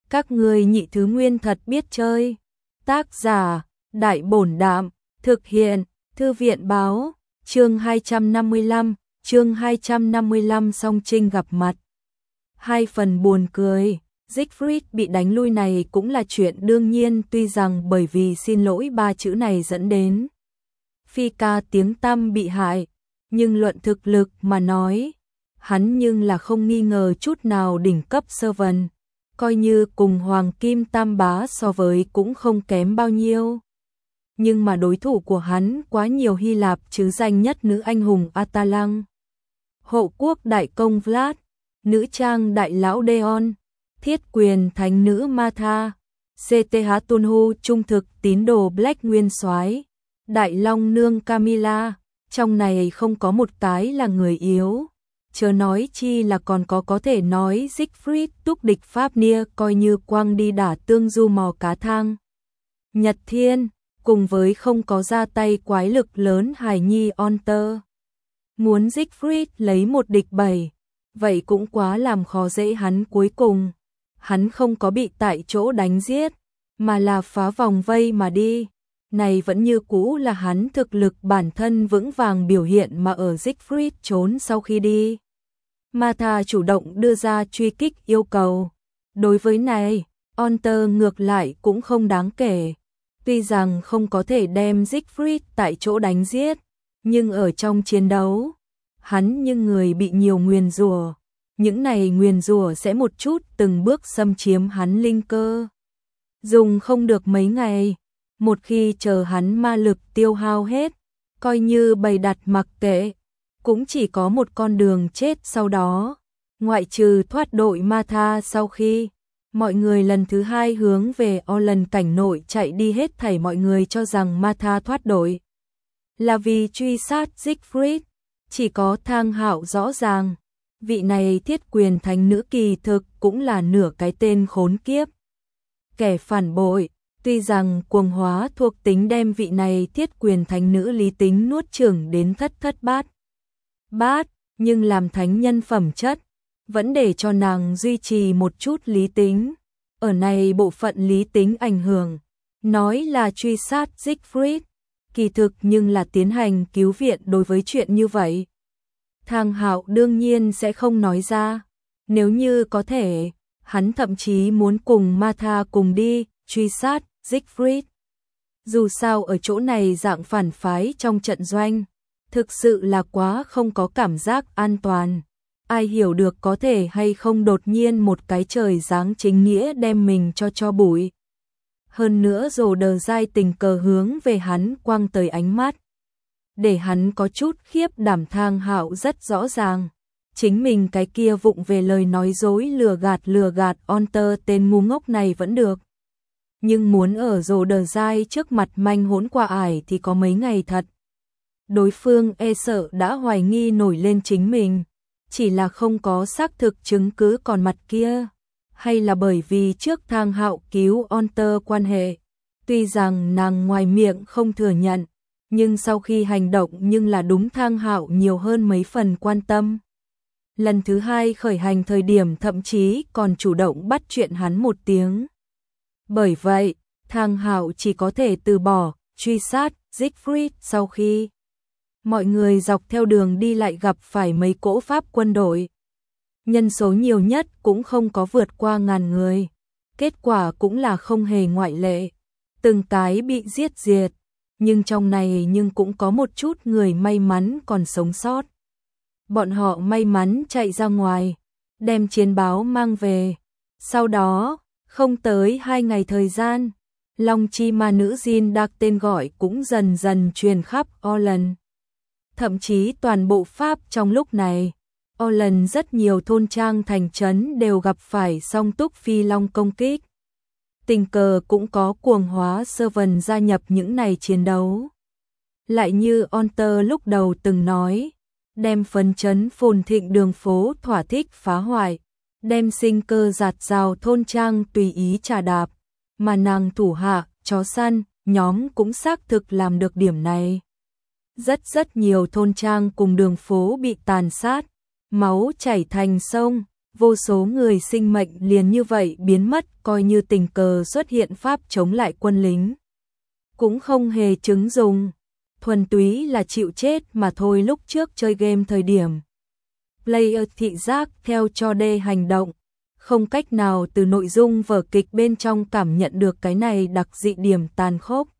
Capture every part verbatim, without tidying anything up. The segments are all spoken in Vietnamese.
Các ngươi nhị thứ nguyên thật biết chơi. Tác giả, Đại Bổn Đạm, thực hiện, Thư viện Báo, chương hai trăm năm mươi lăm, chương hai trăm năm mươi lăm song trinh gặp mặt. Hai phần buồn cười, Siegfried bị đánh lui này cũng là chuyện đương nhiên, tuy rằng bởi vì xin lỗi ba chữ này dẫn đến Phi ca tiếng tăm bị hại, nhưng luận thực lực mà nói, hắn nhưng là không nghi ngờ chút nào đỉnh cấp sơ vần, coi như cùng Hoàng Kim Tam Bá so với cũng không kém bao nhiêu. Nhưng mà đối thủ của hắn quá nhiều Hy Lạp chứ danh nhất nữ anh hùng Atalang, hộ quốc đại công Vlad, nữ trang đại lão Deon, thiết quyền thánh nữ Martha, xê tê hát Tunhu trung thực tín đồ Black Nguyên Soái, đại long nương Camilla, trong này không có một cái là người yếu. Chớ nói chi là còn có có thể nói Siegfried túc địch Pháp Nia coi như quang đi đả tương du mò cá thang. Nhật Thiên, cùng với không có ra tay quái lực lớn Hải Nhi Onter. Muốn Siegfried lấy một địch bảy, vậy cũng quá làm khó dễ hắn. Cuối cùng, hắn không có bị tại chỗ đánh giết, mà là phá vòng vây mà đi. Này vẫn như cũ là hắn thực lực bản thân vững vàng biểu hiện mà ở Siegfried trốn sau khi đi. Martha chủ động đưa ra truy kích yêu cầu. Đối với này, Onter ngược lại cũng không đáng kể. Tuy rằng không có thể đem Siegfried tại chỗ đánh giết, nhưng ở trong chiến đấu, hắn như người bị nhiều nguyền rủa. Những này nguyền rủa sẽ một chút từng bước xâm chiếm hắn linh cơ. Dùng không được mấy ngày, một khi chờ hắn ma lực tiêu hao hết, coi như bày đặt mặc kệ, cũng chỉ có một con đường chết sau đó. Ngoại trừ thoát đội Martha, sau khi mọi người lần thứ hai hướng về Orlan cảnh nội chạy đi, hết thảy mọi người cho rằng Martha thoát đội là vì truy sát Siegfried. Chỉ có Thang Hạo rõ ràng, vị này thiết quyền thánh nữ kỳ thực cũng là nửa cái tên khốn kiếp, kẻ phản bội. Tuy rằng cuồng hóa thuộc tính đem vị này thiết quyền thánh nữ lý tính nuốt chửng đến thất thất bát bát, nhưng làm thánh nhân phẩm chất, vẫn để cho nàng duy trì một chút lý tính. Ở này bộ phận lý tính ảnh hưởng, nói là truy sát Siegfried, kỳ thực nhưng là tiến hành cứu viện. Đối với chuyện như vậy, Thang Hạo đương nhiên sẽ không nói ra. Nếu như có thể, hắn thậm chí muốn cùng Martha cùng đi truy sát Siegfried. Dù sao ở chỗ này dạng phản phái trong trận doanh, thực sự là quá không có cảm giác an toàn. Ai hiểu được có thể hay không đột nhiên một cái trời giáng chính nghĩa đem mình cho cho bụi. Hơn nữa Rồ Đờ Giai tình cờ hướng về hắn quăng tới ánh mắt, để hắn có chút khiếp đảm. Thang Hạo rất rõ ràng, chính mình cái kia vụng về lời nói dối lừa gạt lừa gạt Onter tên ngu ngốc này vẫn được. Nhưng muốn ở Rồ Đờ Giai trước mặt manh hỗn qua ải thì có mấy ngày thật. Đối phương e sợ đã hoài nghi nổi lên chính mình, chỉ là không có xác thực chứng cứ. Còn mặt kia, hay là bởi vì trước Thang Hạo cứu Onter quan hệ, tuy rằng nàng ngoài miệng không thừa nhận, nhưng sau khi hành động nhưng là đúng Thang Hạo nhiều hơn mấy phần quan tâm. Lần thứ hai khởi hành thời điểm thậm chí còn chủ động bắt chuyện hắn một tiếng. Bởi vậy, Thang Hạo chỉ có thể từ bỏ truy sát Siegfried. Sau khi mọi người dọc theo đường đi lại gặp phải mấy cỗ Pháp quân đội, nhân số nhiều nhất cũng không có vượt qua ngàn người. Kết quả cũng là không hề ngoại lệ, từng cái bị giết diệt. Nhưng trong này nhưng cũng có một chút người may mắn còn sống sót. Bọn họ may mắn chạy ra ngoài, đem chiến báo mang về. Sau đó, không tới hai ngày thời gian, Long Chi Ma Nữ Jin Dark tên gọi cũng dần dần truyền khắp Orlan. Thậm chí toàn bộ Pháp trong lúc này, Orlan rất nhiều thôn trang thành trấn đều gặp phải song túc phi long công kích. Tình cờ cũng có cuồng hóa sơ vần gia nhập những này chiến đấu. Lại như Onter lúc đầu từng nói, đem phấn chấn phồn thịnh đường phố thỏa thích phá hoại, đem sinh cơ giạt rào thôn trang tùy ý trà đạp, mà nàng thủ hạ, chó săn, nhóm cũng xác thực làm được điểm này. Rất rất nhiều thôn trang cùng đường phố bị tàn sát, máu chảy thành sông, vô số người sinh mệnh liền như vậy biến mất, coi như tình cờ xuất hiện pháp chống lại quân lính. Cũng không hề chứng dùng, thuần túy là chịu chết mà thôi. Lúc trước chơi game thời điểm player thị giác theo cho D hành động, không cách nào từ nội dung vở kịch bên trong cảm nhận được cái này đặc dị điểm tàn khốc.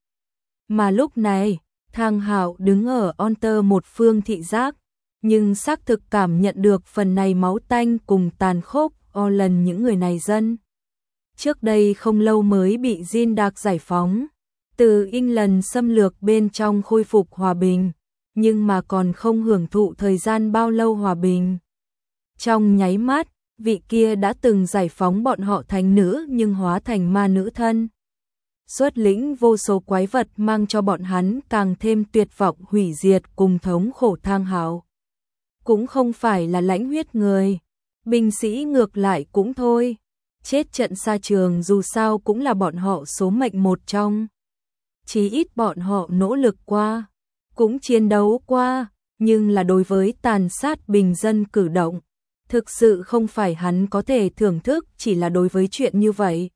Mà lúc này, Thang Hạo đứng ở Onter một phương thị giác, nhưng xác thực cảm nhận được phần này máu tanh cùng tàn khốc. Orlan những người này dân trước đây không lâu mới bị Jin giải phóng, từ England xâm lược bên trong khôi phục hòa bình, nhưng mà còn không hưởng thụ thời gian bao lâu hòa bình. Trong nháy mắt, vị kia đã từng giải phóng bọn họ thành nữ nhưng hóa thành ma nữ thân. Xuất lĩnh vô số quái vật mang cho bọn hắn càng thêm tuyệt vọng hủy diệt cùng thống khổ. Thang Hạo cũng không phải là lãnh huyết người, binh sĩ ngược lại cũng thôi. Chết trận xa trường dù sao cũng là bọn họ số mệnh một trong. Chí ít bọn họ nỗ lực qua, cũng chiến đấu qua, nhưng là đối với tàn sát bình dân cử động, thực sự không phải hắn có thể thưởng thức. Chỉ là đối với chuyện như vậy,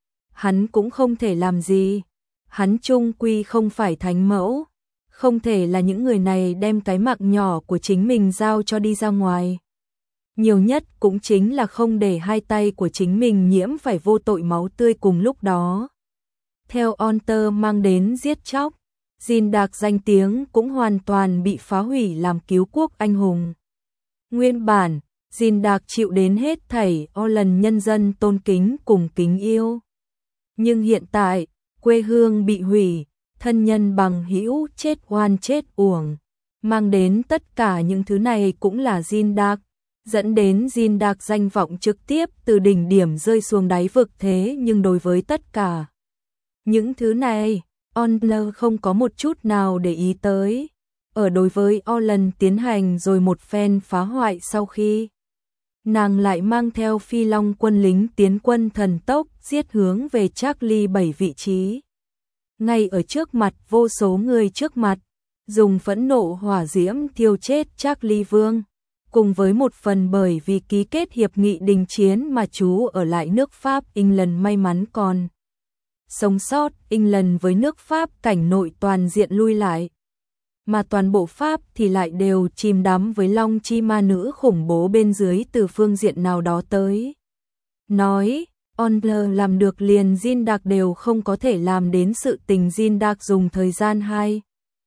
hắn cũng không thể làm gì. Hắn chung quy không phải thánh mẫu, không thể là những người này đem cái mạng nhỏ của chính mình giao cho đi ra ngoài. Nhiều nhất cũng chính là không để hai tay của chính mình nhiễm phải vô tội máu tươi cùng lúc đó. Theo Onter mang đến giết chóc, Jin danh tiếng cũng hoàn toàn bị phá hủy làm cứu quốc anh hùng. Nguyên bản, Jin chịu đến hết thảy Orlan nhân dân tôn kính cùng kính yêu. Nhưng hiện tại, quê hương bị hủy, thân nhân bằng hữu chết oan chết uổng. Mang đến tất cả những thứ này cũng là Jin, dẫn đến Jin danh vọng trực tiếp từ đỉnh điểm rơi xuống đáy vực. Thế nhưng đối với tất cả những thứ này, Orlan không có một chút nào để ý tới. Ở đối với Orlan tiến hành rồi một phen phá hoại sau khi, nàng lại mang theo phi long quân lính tiến quân thần tốc giết hướng về Charlie bảy vị trí. Ngay ở trước mặt vô số người trước mặt, dùng phẫn nộ hỏa diễm thiêu chết Charlie Vương, cùng với một phần bởi vì ký kết hiệp nghị đình chiến mà chú ở lại nước Pháp England may mắn còn sống sót. England với nước Pháp cảnh nội toàn diện lui lại, mà toàn bộ Pháp thì lại đều chìm đắm với long chi ma nữ khủng bố bên dưới từ phương diện nào đó tới. Nói, Onler làm được liền Jin đều không có thể làm đến sự tình. Jin dùng thời gian hai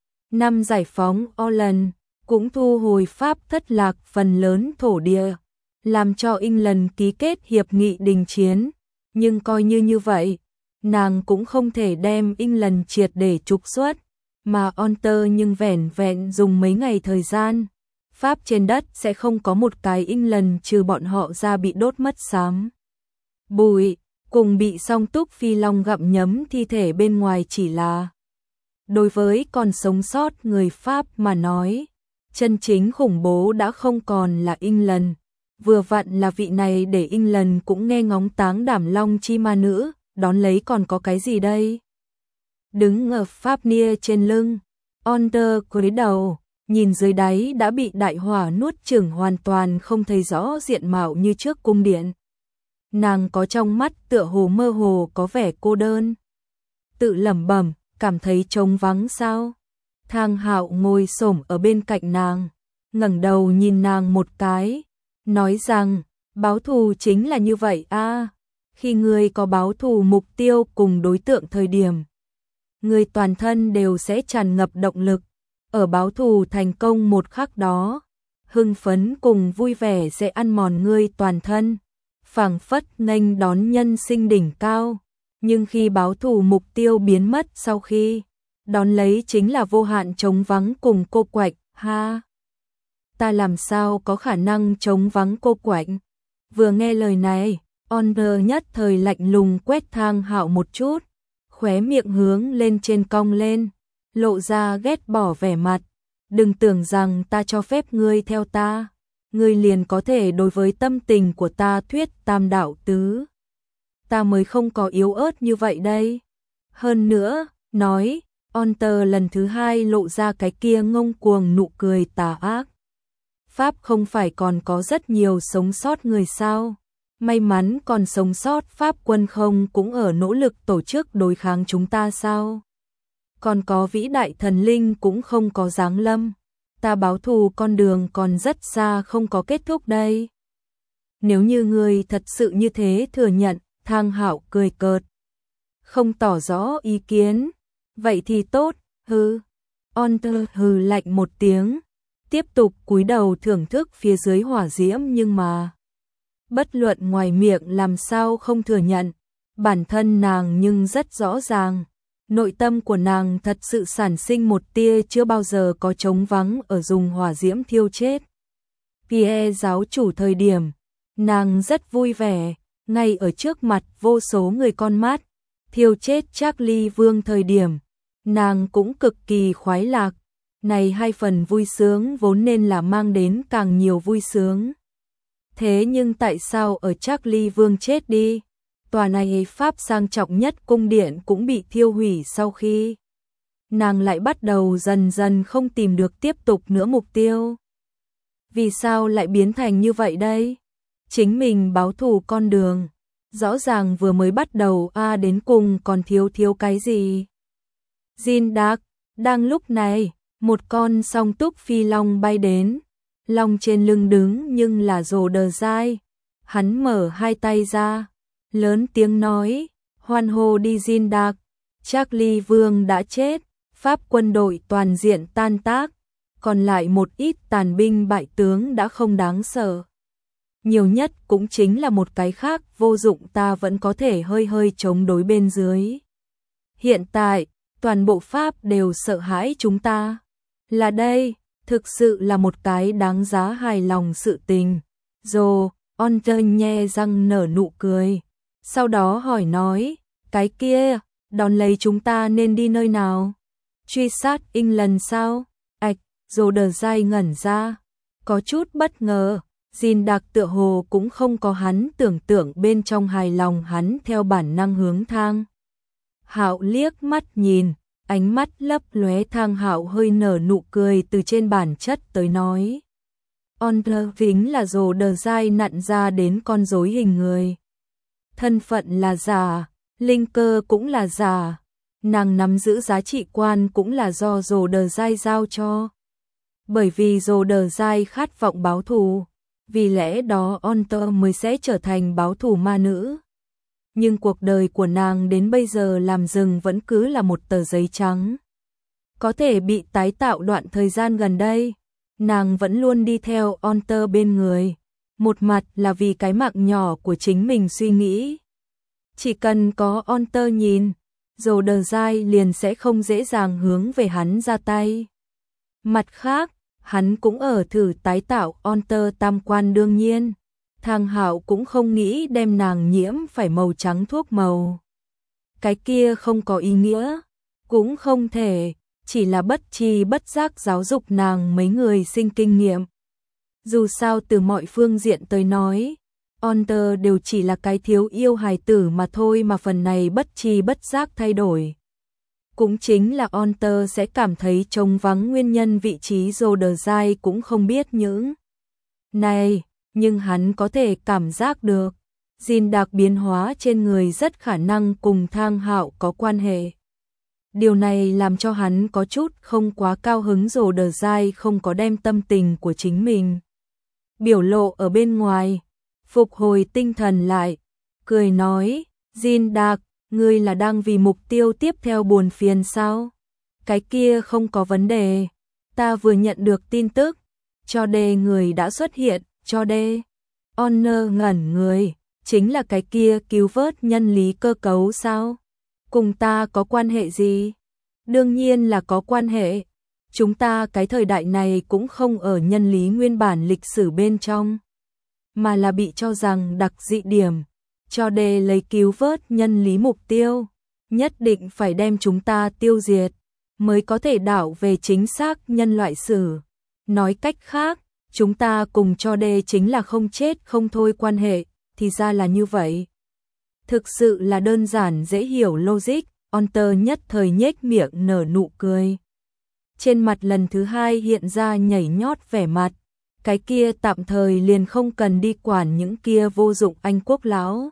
năm giải phóng Orlan, cũng thu hồi Pháp thất lạc phần lớn thổ địa, làm cho England ký kết hiệp nghị đình chiến. Nhưng coi như như vậy, nàng cũng không thể đem England triệt để trục xuất, mà Onter nhưng vẻn vẹn dùng mấy ngày thời gian, Pháp trên đất sẽ không có một cái England trừ bọn họ ra bị đốt mất xám bụi, cùng bị song túc phi long gặm nhấm thi thể bên ngoài. Chỉ là đối với còn sống sót người Pháp mà nói, chân chính khủng bố đã không còn là England, vừa vặn là vị này để England cũng nghe ngóng táng đảm long chi ma nữ, đón lấy còn có cái gì đây? Đứng ở Fafnir trên lưng, Onter cúi đầu, nhìn dưới đáy đã bị đại hỏa nuốt chửng hoàn toàn không thấy rõ diện mạo như trước cung điện. Nàng có trong mắt tựa hồ mơ hồ có vẻ cô đơn. Tự lẩm bẩm, cảm thấy trống vắng sao? Thang Hạo ngồi xổm ở bên cạnh nàng, ngẩng đầu nhìn nàng một cái, nói rằng, báo thù chính là như vậy a. À, khi người có báo thù mục tiêu cùng đối tượng thời điểm, người toàn thân đều sẽ tràn ngập động lực. Ở báo thù thành công một khắc đó, hưng phấn cùng vui vẻ sẽ ăn mòn ngươi toàn thân, phảng phất nghênh đón nhân sinh đỉnh cao. Nhưng khi báo thù mục tiêu biến mất sau khi, đón lấy chính là vô hạn trống vắng cùng cô quạnh. Ha! Ta làm sao có khả năng trống vắng cô quạnh? Vừa nghe lời này, Onter nhất thời lạnh lùng quét Thang Hạo một chút, khóe miệng hướng lên trên cong lên, lộ ra ghét bỏ vẻ mặt. Đừng tưởng rằng ta cho phép ngươi theo ta, ngươi liền có thể đối với tâm tình của ta thuyết tam đạo tứ. Ta mới không có yếu ớt như vậy đây. Hơn nữa, nói, Onter lần thứ hai lộ ra cái kia ngông cuồng nụ cười tà ác. Pháp không phải còn có rất nhiều sống sót người sao? May mắn còn sống sót, Pháp quân không cũng ở nỗ lực tổ chức đối kháng chúng ta sao? Còn có vĩ đại thần linh cũng không có giáng lâm. Ta báo thù con đường còn rất xa không có kết thúc đây. Nếu như người thật sự như thế thừa nhận, Thang Hạo cười cợt. Không tỏ rõ ý kiến. Vậy thì tốt, hừ. Onter hừ lạnh một tiếng. Tiếp tục cúi đầu thưởng thức phía dưới hỏa diễm, nhưng mà bất luận ngoài miệng làm sao không thừa nhận. Bản thân nàng nhưng rất rõ ràng. Nội tâm của nàng thật sự sản sinh một tia chưa bao giờ có trống vắng ở dùng hỏa diễm thiêu chết. Pierre giáo chủ thời điểm, nàng rất vui vẻ, ngay ở trước mặt vô số người con mắt, thiêu chết Charlie Vương thời điểm, nàng cũng cực kỳ khoái lạc. Này hai phần vui sướng vốn nên là mang đến càng nhiều vui sướng. Thế nhưng tại sao ở Charlie Vương chết đi, tòa này Pháp sang trọng nhất cung điện cũng bị thiêu hủy sau khi nàng lại bắt đầu dần dần không tìm được tiếp tục nữa mục tiêu? Vì sao lại biến thành như vậy đây? Chính mình báo thù con đường, rõ ràng vừa mới bắt đầu a đến cùng còn thiếu thiếu cái gì? Jin Dark, đang lúc này, một con song túc phi long bay đến, long trên lưng đứng nhưng là rồ đờ dai, hắn mở hai tay ra, lớn tiếng nói, hoan hô đi Jin Dark, Charlie Vương đã chết, Pháp quân đội toàn diện tan tác, còn lại một ít tàn binh bại tướng đã không đáng sợ. Nhiều nhất cũng chính là một cái khác vô dụng, ta vẫn có thể hơi hơi chống đối bên dưới. Hiện tại, toàn bộ Pháp đều sợ hãi chúng ta. Là đây, thực sự là một cái đáng giá hài lòng sự tình. Rồi, Onter nhe răng nở nụ cười. Sau đó hỏi nói, cái kia, đón lấy chúng ta nên đi nơi nào? Truy sát England sao? Ảch, rồi đờ dai ngẩn ra. Có chút bất ngờ, Jin Dark tựa hồ cũng không có hắn tưởng tượng bên trong hài lòng, hắn theo bản năng hướng Thang Hạo liếc mắt nhìn, ánh mắt lấp lóe. Thang Hạo hơi nở nụ cười, từ trên bản chất tới nói. Onter vĩnh là rồ đờ dai nặn ra đến con rối hình người. Thân phận là giả, linh cơ cũng là giả, nàng nắm giữ giá trị quan cũng là do rồ đờ dai giao cho. Bởi vì rồ đờ dai khát vọng báo thù, vì lẽ đó Onter mới sẽ trở thành báo thù ma nữ. Nhưng cuộc đời của nàng đến bây giờ làm dừng vẫn cứ là một tờ giấy trắng. Có thể bị tái tạo đoạn thời gian gần đây, nàng vẫn luôn đi theo Onter bên người. Một mặt là vì cái mạng nhỏ của chính mình suy nghĩ. Chỉ cần có Onter nhìn, rồ đờ dai liền sẽ không dễ dàng hướng về hắn ra tay. Mặt khác, hắn cũng ở thử tái tạo Onter tam quan. Đương nhiên, Thang Hạo cũng không nghĩ đem nàng nhiễm phải màu trắng thuốc màu. Cái kia không có ý nghĩa, cũng không thể, chỉ là bất tri bất giác giáo dục nàng mấy người sinh kinh nghiệm. Dù sao từ mọi phương diện tới nói, Onter đều chỉ là cái thiếu yêu hài tử mà thôi, mà phần này bất tri bất giác thay đổi. Cũng chính là Onter sẽ cảm thấy trống vắng, nguyên nhân vị trí rồ đờ dai cũng không biết những này, nhưng hắn có thể cảm giác được. Jin Dark biến hóa trên người rất khả năng cùng Thang Hạo có quan hệ. Điều này làm cho hắn có chút không quá cao hứng. Rồ đờ dai không có đem tâm tình của chính mình biểu lộ ở bên ngoài, phục hồi tinh thần lại, cười nói, Jin Dark, ngươi là đang vì mục tiêu tiếp theo buồn phiền sao? Cái kia không có vấn đề, ta vừa nhận được tin tức, cho đê người đã xuất hiện. Cho đê, Honor ngẩn người, chính là cái kia cứu vớt nhân lý cơ cấu sao? Cùng ta có quan hệ gì? Đương nhiên là có quan hệ. Chúng ta cái thời đại này cũng không ở nhân lý nguyên bản lịch sử bên trong, mà là bị cho rằng đặc dị điểm. Cho đê lấy cứu vớt nhân lý mục tiêu, nhất định phải đem chúng ta tiêu diệt, mới có thể đảo về chính xác nhân loại sử. Nói cách khác, chúng ta cùng cho đê chính là không chết không thôi quan hệ, thì ra là như vậy. Thực sự là đơn giản dễ hiểu logic. Onter nhất thời nhếch miệng nở nụ cười. Trên mặt lần thứ hai hiện ra nhảy nhót vẻ mặt. cái kia tạm thời liền không cần đi quản những kia vô dụng Anh quốc lão.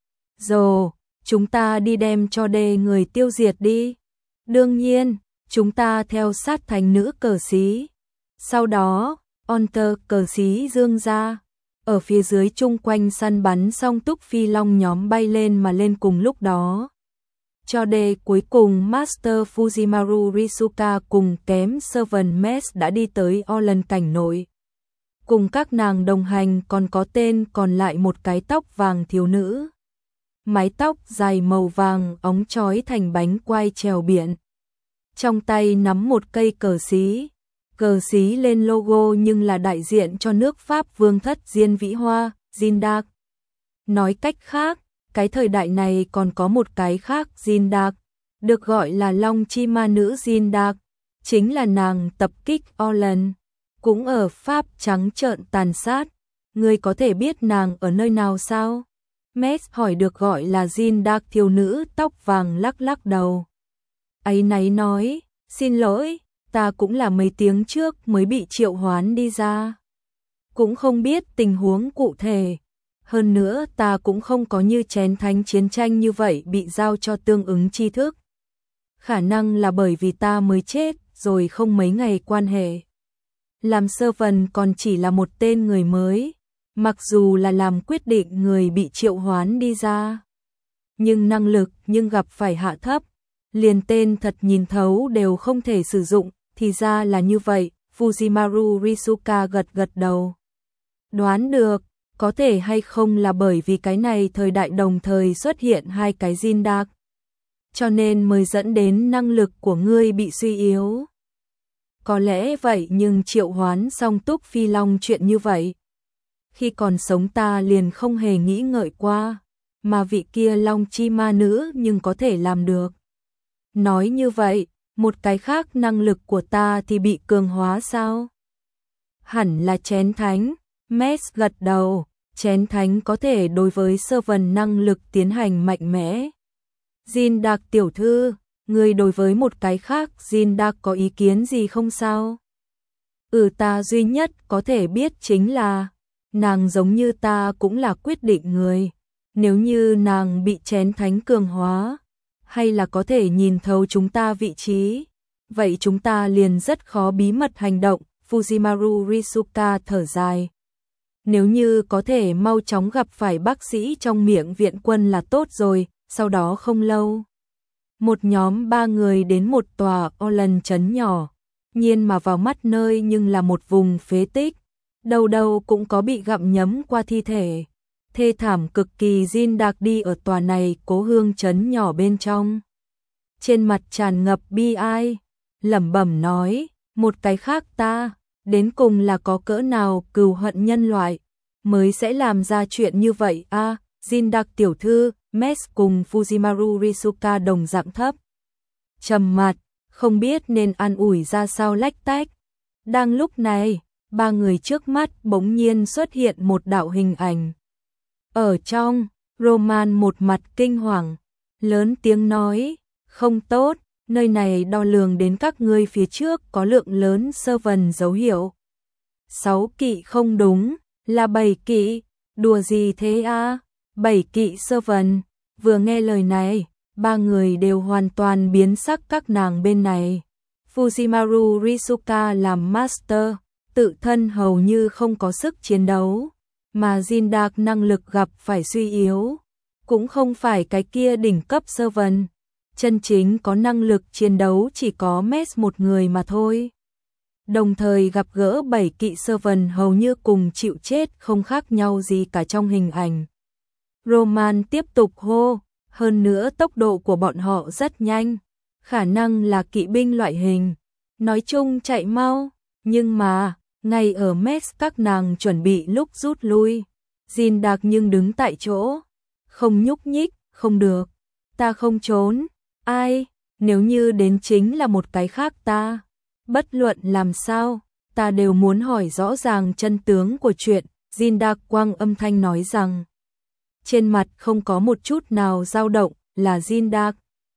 Rồi, chúng ta đi đem cho đê người tiêu diệt đi. Đương nhiên, chúng ta theo sát thành nữ cờ sĩ. Sau đó, Onter cờ sĩ dương ra. Ở phía dưới chung quanh săn bắn xong túc phi long nhóm bay lên mà lên cùng lúc đó. Cho đê cuối cùng Master Fujimaru Risuka cùng kém Servant Mess đã đi tới Orlan cảnh nội. Cùng các nàng đồng hành còn có tên còn lại một cái tóc vàng thiếu nữ. Mái tóc dài màu vàng óng chói thành bánh quai trèo biển. Trong tay nắm một cây cờ xí. Cờ xí lên logo nhưng là đại diện cho nước Pháp vương thất Diên Vĩ Hoa, Zindag. Nói cách khác, cái thời đại này còn có một cái khác Zindag, được gọi là Long Chi Ma Nữ Zindag, chính là nàng tập kích Orlan, cũng ở Pháp trắng trợn tàn sát. Ngươi có thể biết nàng ở nơi nào sao? Mess hỏi được gọi là Zindag thiếu nữ tóc vàng lắc lắc đầu. Áy náy nói, xin lỗi, ta cũng là mấy tiếng trước mới bị triệu hoán đi ra. Cũng không biết tình huống cụ thể. Hơn nữa ta cũng không có như chén thánh chiến tranh như vậy bị giao cho tương ứng tri thức. Khả năng là bởi vì ta mới chết rồi không mấy ngày quan hệ. Làm servant còn chỉ là một tên người mới. Mặc dù là làm quyết định người bị triệu hoán đi ra. Nhưng năng lực nhưng gặp phải hạ thấp. Liền tên thật nhìn thấu đều không thể sử dụng. Thì ra là như vậy. Fujimaru Risuka gật gật đầu. Đoán được. Có thể hay không là bởi vì cái này thời đại đồng thời xuất hiện hai cái Zindag. Cho nên mới dẫn đến năng lực của ngươi bị suy yếu. Có lẽ vậy nhưng triệu hoán xong túc phi long chuyện như vậy. Khi còn sống ta liền không hề nghĩ ngợi qua. Mà vị kia long chi ma nữ nhưng có thể làm được. Nói như vậy, một cái khác năng lực của ta thì bị cường hóa sao? Hẳn là chén thánh. Mess gật đầu, chén thánh có thể đối với servant năng lực tiến hành mạnh mẽ. Zindag tiểu thư, người đối với một cái khác Zindag có ý kiến gì không sao? Ừ ta duy nhất có thể biết chính là, nàng giống như ta cũng là quyết định người. Nếu như nàng bị chén thánh cường hóa, hay là có thể nhìn thấu chúng ta vị trí, vậy chúng ta liền rất khó bí mật hành động. Fujimaru Risuka thở dài. Nếu như có thể mau chóng gặp phải bác sĩ trong miệng viện quân là tốt rồi. Sau đó không lâu, một nhóm ba người đến một tòa Orlan trấn nhỏ, nhiên mà vào mắt nơi nhưng là một vùng phế tích, đầu đầu cũng có bị gặm nhấm qua thi thể. Thê thảm cực kỳ. Zindag đi ở tòa này cố hương trấn nhỏ bên trong. Trên mặt tràn ngập bi ai, lẩm bẩm nói, một cái khác ta, đến cùng là có cỡ nào cừu hận nhân loại, mới sẽ làm ra chuyện như vậy a à, Zindag tiểu thư, Mess cùng Fujimaru Risuka đồng dạng thấp. Trầm mặt, không biết nên an ủi ra sao lách tách. Đang lúc này, ba người trước mắt bỗng nhiên xuất hiện một đạo hình ảnh. Ở trong, Roman một mặt kinh hoàng, lớn tiếng nói, không tốt, nơi này đo lường đến các ngươi phía trước có lượng lớn servant dấu hiệu. Sáu kỵ không đúng, là bảy kỵ, đùa gì thế a? À? Bảy kỵ servant. Vừa nghe lời này, ba người đều hoàn toàn biến sắc. Các nàng bên này, Fujimaru Risuka làm master, tự thân hầu như không có sức chiến đấu, mà Zindag năng lực gặp phải suy yếu, cũng không phải cái kia đỉnh cấp servant, chân chính có năng lực chiến đấu chỉ có Mess một người mà thôi. Đồng thời gặp gỡ bảy kỵ servant hầu như cùng chịu chết không khác nhau gì cả trong hình ảnh. Roman tiếp tục hô, hơn nữa tốc độ của bọn họ rất nhanh, khả năng là kỵ binh loại hình, nói chung chạy mau, nhưng mà, ngay ở Mess các nàng chuẩn bị lúc rút lui, Zindag nhưng đứng tại chỗ, không nhúc nhích, không được, ta không trốn, ai, nếu như đến chính là một cái khác ta, bất luận làm sao, ta đều muốn hỏi rõ ràng chân tướng của chuyện. Zindag quang âm thanh nói rằng, trên mặt không có một chút nào dao động, là Zindag.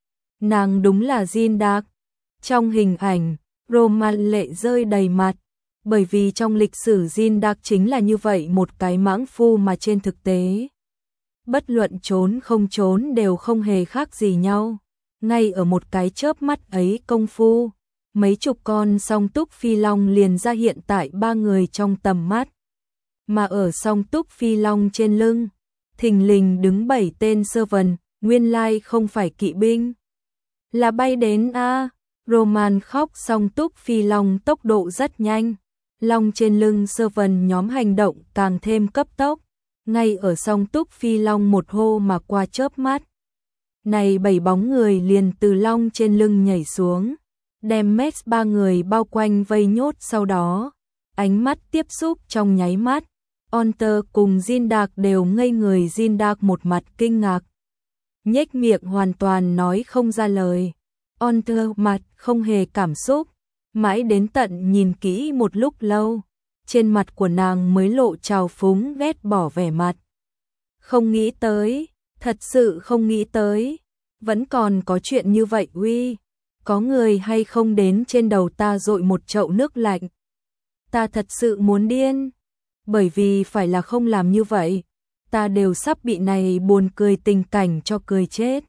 Nàng đúng là Zindag. Trong hình ảnh, Roman lệ rơi đầy mặt, bởi vì trong lịch sử Jin Dark chính là như vậy một cái mãng phu mà trên thực tế. Bất luận trốn không trốn đều không hề khác gì nhau. Ngay ở một cái chớp mắt ấy công phu, mấy chục con song túc phi long liền ra hiện tại ba người trong tầm mắt. Mà ở song túc phi long trên lưng, thình lình đứng bảy tên servant, nguyên lai không phải kỵ binh. Là bay đến a. Roman khóc song túc phi long tốc độ rất nhanh. Long trên lưng servant nhóm hành động càng thêm cấp tốc. Ngay ở song túc phi long một hô mà qua chớp mắt. Này bảy bóng người liền từ long trên lưng nhảy xuống, đem Max ba người bao quanh vây nhốt sau đó. Ánh mắt tiếp xúc trong nháy mắt. Hunter cùng Jin Dark đều ngây người, Jin Dark một mặt kinh ngạc. Nhếch miệng hoàn toàn nói không ra lời. Hunter mặt không hề cảm xúc. Mãi đến tận nhìn kỹ một lúc lâu, trên mặt của nàng mới lộ trào phúng ghét bỏ vẻ mặt. Không nghĩ tới, thật sự không nghĩ tới, vẫn còn có chuyện như vậy uy, có người hay không đến trên đầu ta dội một chậu nước lạnh. Ta thật sự muốn điên, bởi vì phải là không làm như vậy, ta đều sắp bị này buồn cười tình cảnh cho cười chết.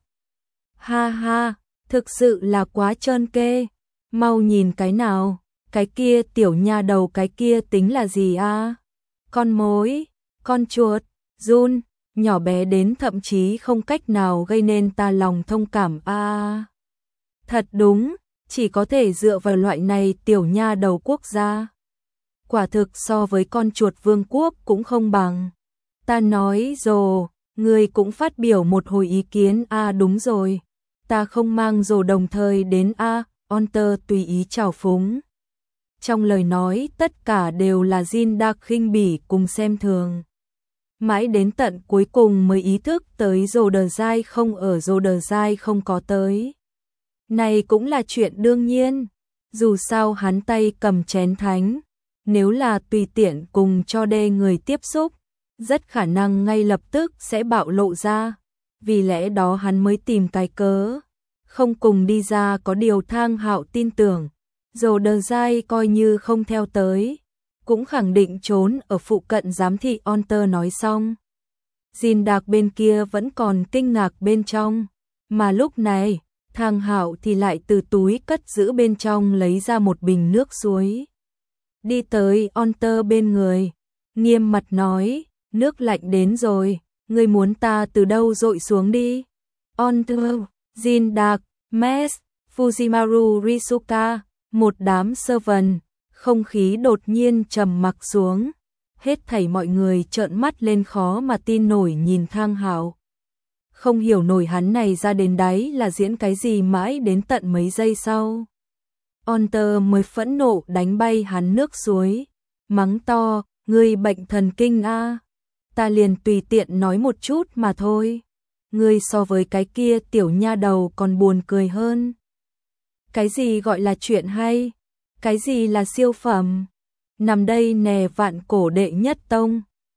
Ha ha, thực sự là quá trơn kê. Mau nhìn cái nào, cái kia tiểu nha đầu, cái kia tính là gì a? Con mối, con chuột, Jun, nhỏ bé đến thậm chí không cách nào gây nên ta lòng thông cảm a. Thật đúng, chỉ có thể dựa vào loại này tiểu nha đầu quốc gia. Quả thực so với con chuột vương quốc cũng không bằng. Ta nói rồi, người cũng phát biểu một hồi ý kiến a. Đúng rồi, ta không mang rồi đồng thời đến a. Hunter tùy ý trào phúng. Trong lời nói tất cả đều là Jin Dark khinh bỉ cùng xem thường. Mãi đến tận cuối cùng mới ý thức tới Zoderzai không ở, Zoderzai không có tới. Này cũng là chuyện đương nhiên. Dù sao hắn tay cầm chén thánh, nếu là tùy tiện cùng cho đê người tiếp xúc, rất khả năng ngay lập tức sẽ bạo lộ ra. Vì lẽ đó hắn mới tìm cái cớ không cùng đi ra. Có điều Thang Hạo tin tưởng, Zoderzai coi như không theo tới, cũng khẳng định trốn ở phụ cận giám thị. Hunter nói xong, Jin Dark bên kia vẫn còn kinh ngạc bên trong, mà lúc này Thang Hạo thì lại từ túi cất giữ bên trong lấy ra một bình nước suối, đi tới Hunter bên người, nghiêm mặt nói, nước lạnh đến rồi, ngươi muốn ta từ đâu dội xuống đi? Hunter, Jin Dark, Max, Fujimaru, Risuka, một đám servant, không khí đột nhiên trầm mặc xuống. Hết thảy mọi người trợn mắt lên khó mà tin nổi nhìn Thang Hạo. Không hiểu nổi hắn này ra đến đáy là diễn cái gì. Mãi đến tận mấy giây sau, Hunter mới phẫn nộ đánh bay hắn nước suối, mắng to, ngươi bệnh thần kinh a, ta liền tùy tiện nói một chút mà thôi. Ngươi so với cái kia tiểu nha đầu còn buồn cười hơn. Cái gì gọi là chuyện hay? Cái gì là siêu phẩm? Nằm đây nè, vạn cổ đệ nhất tông,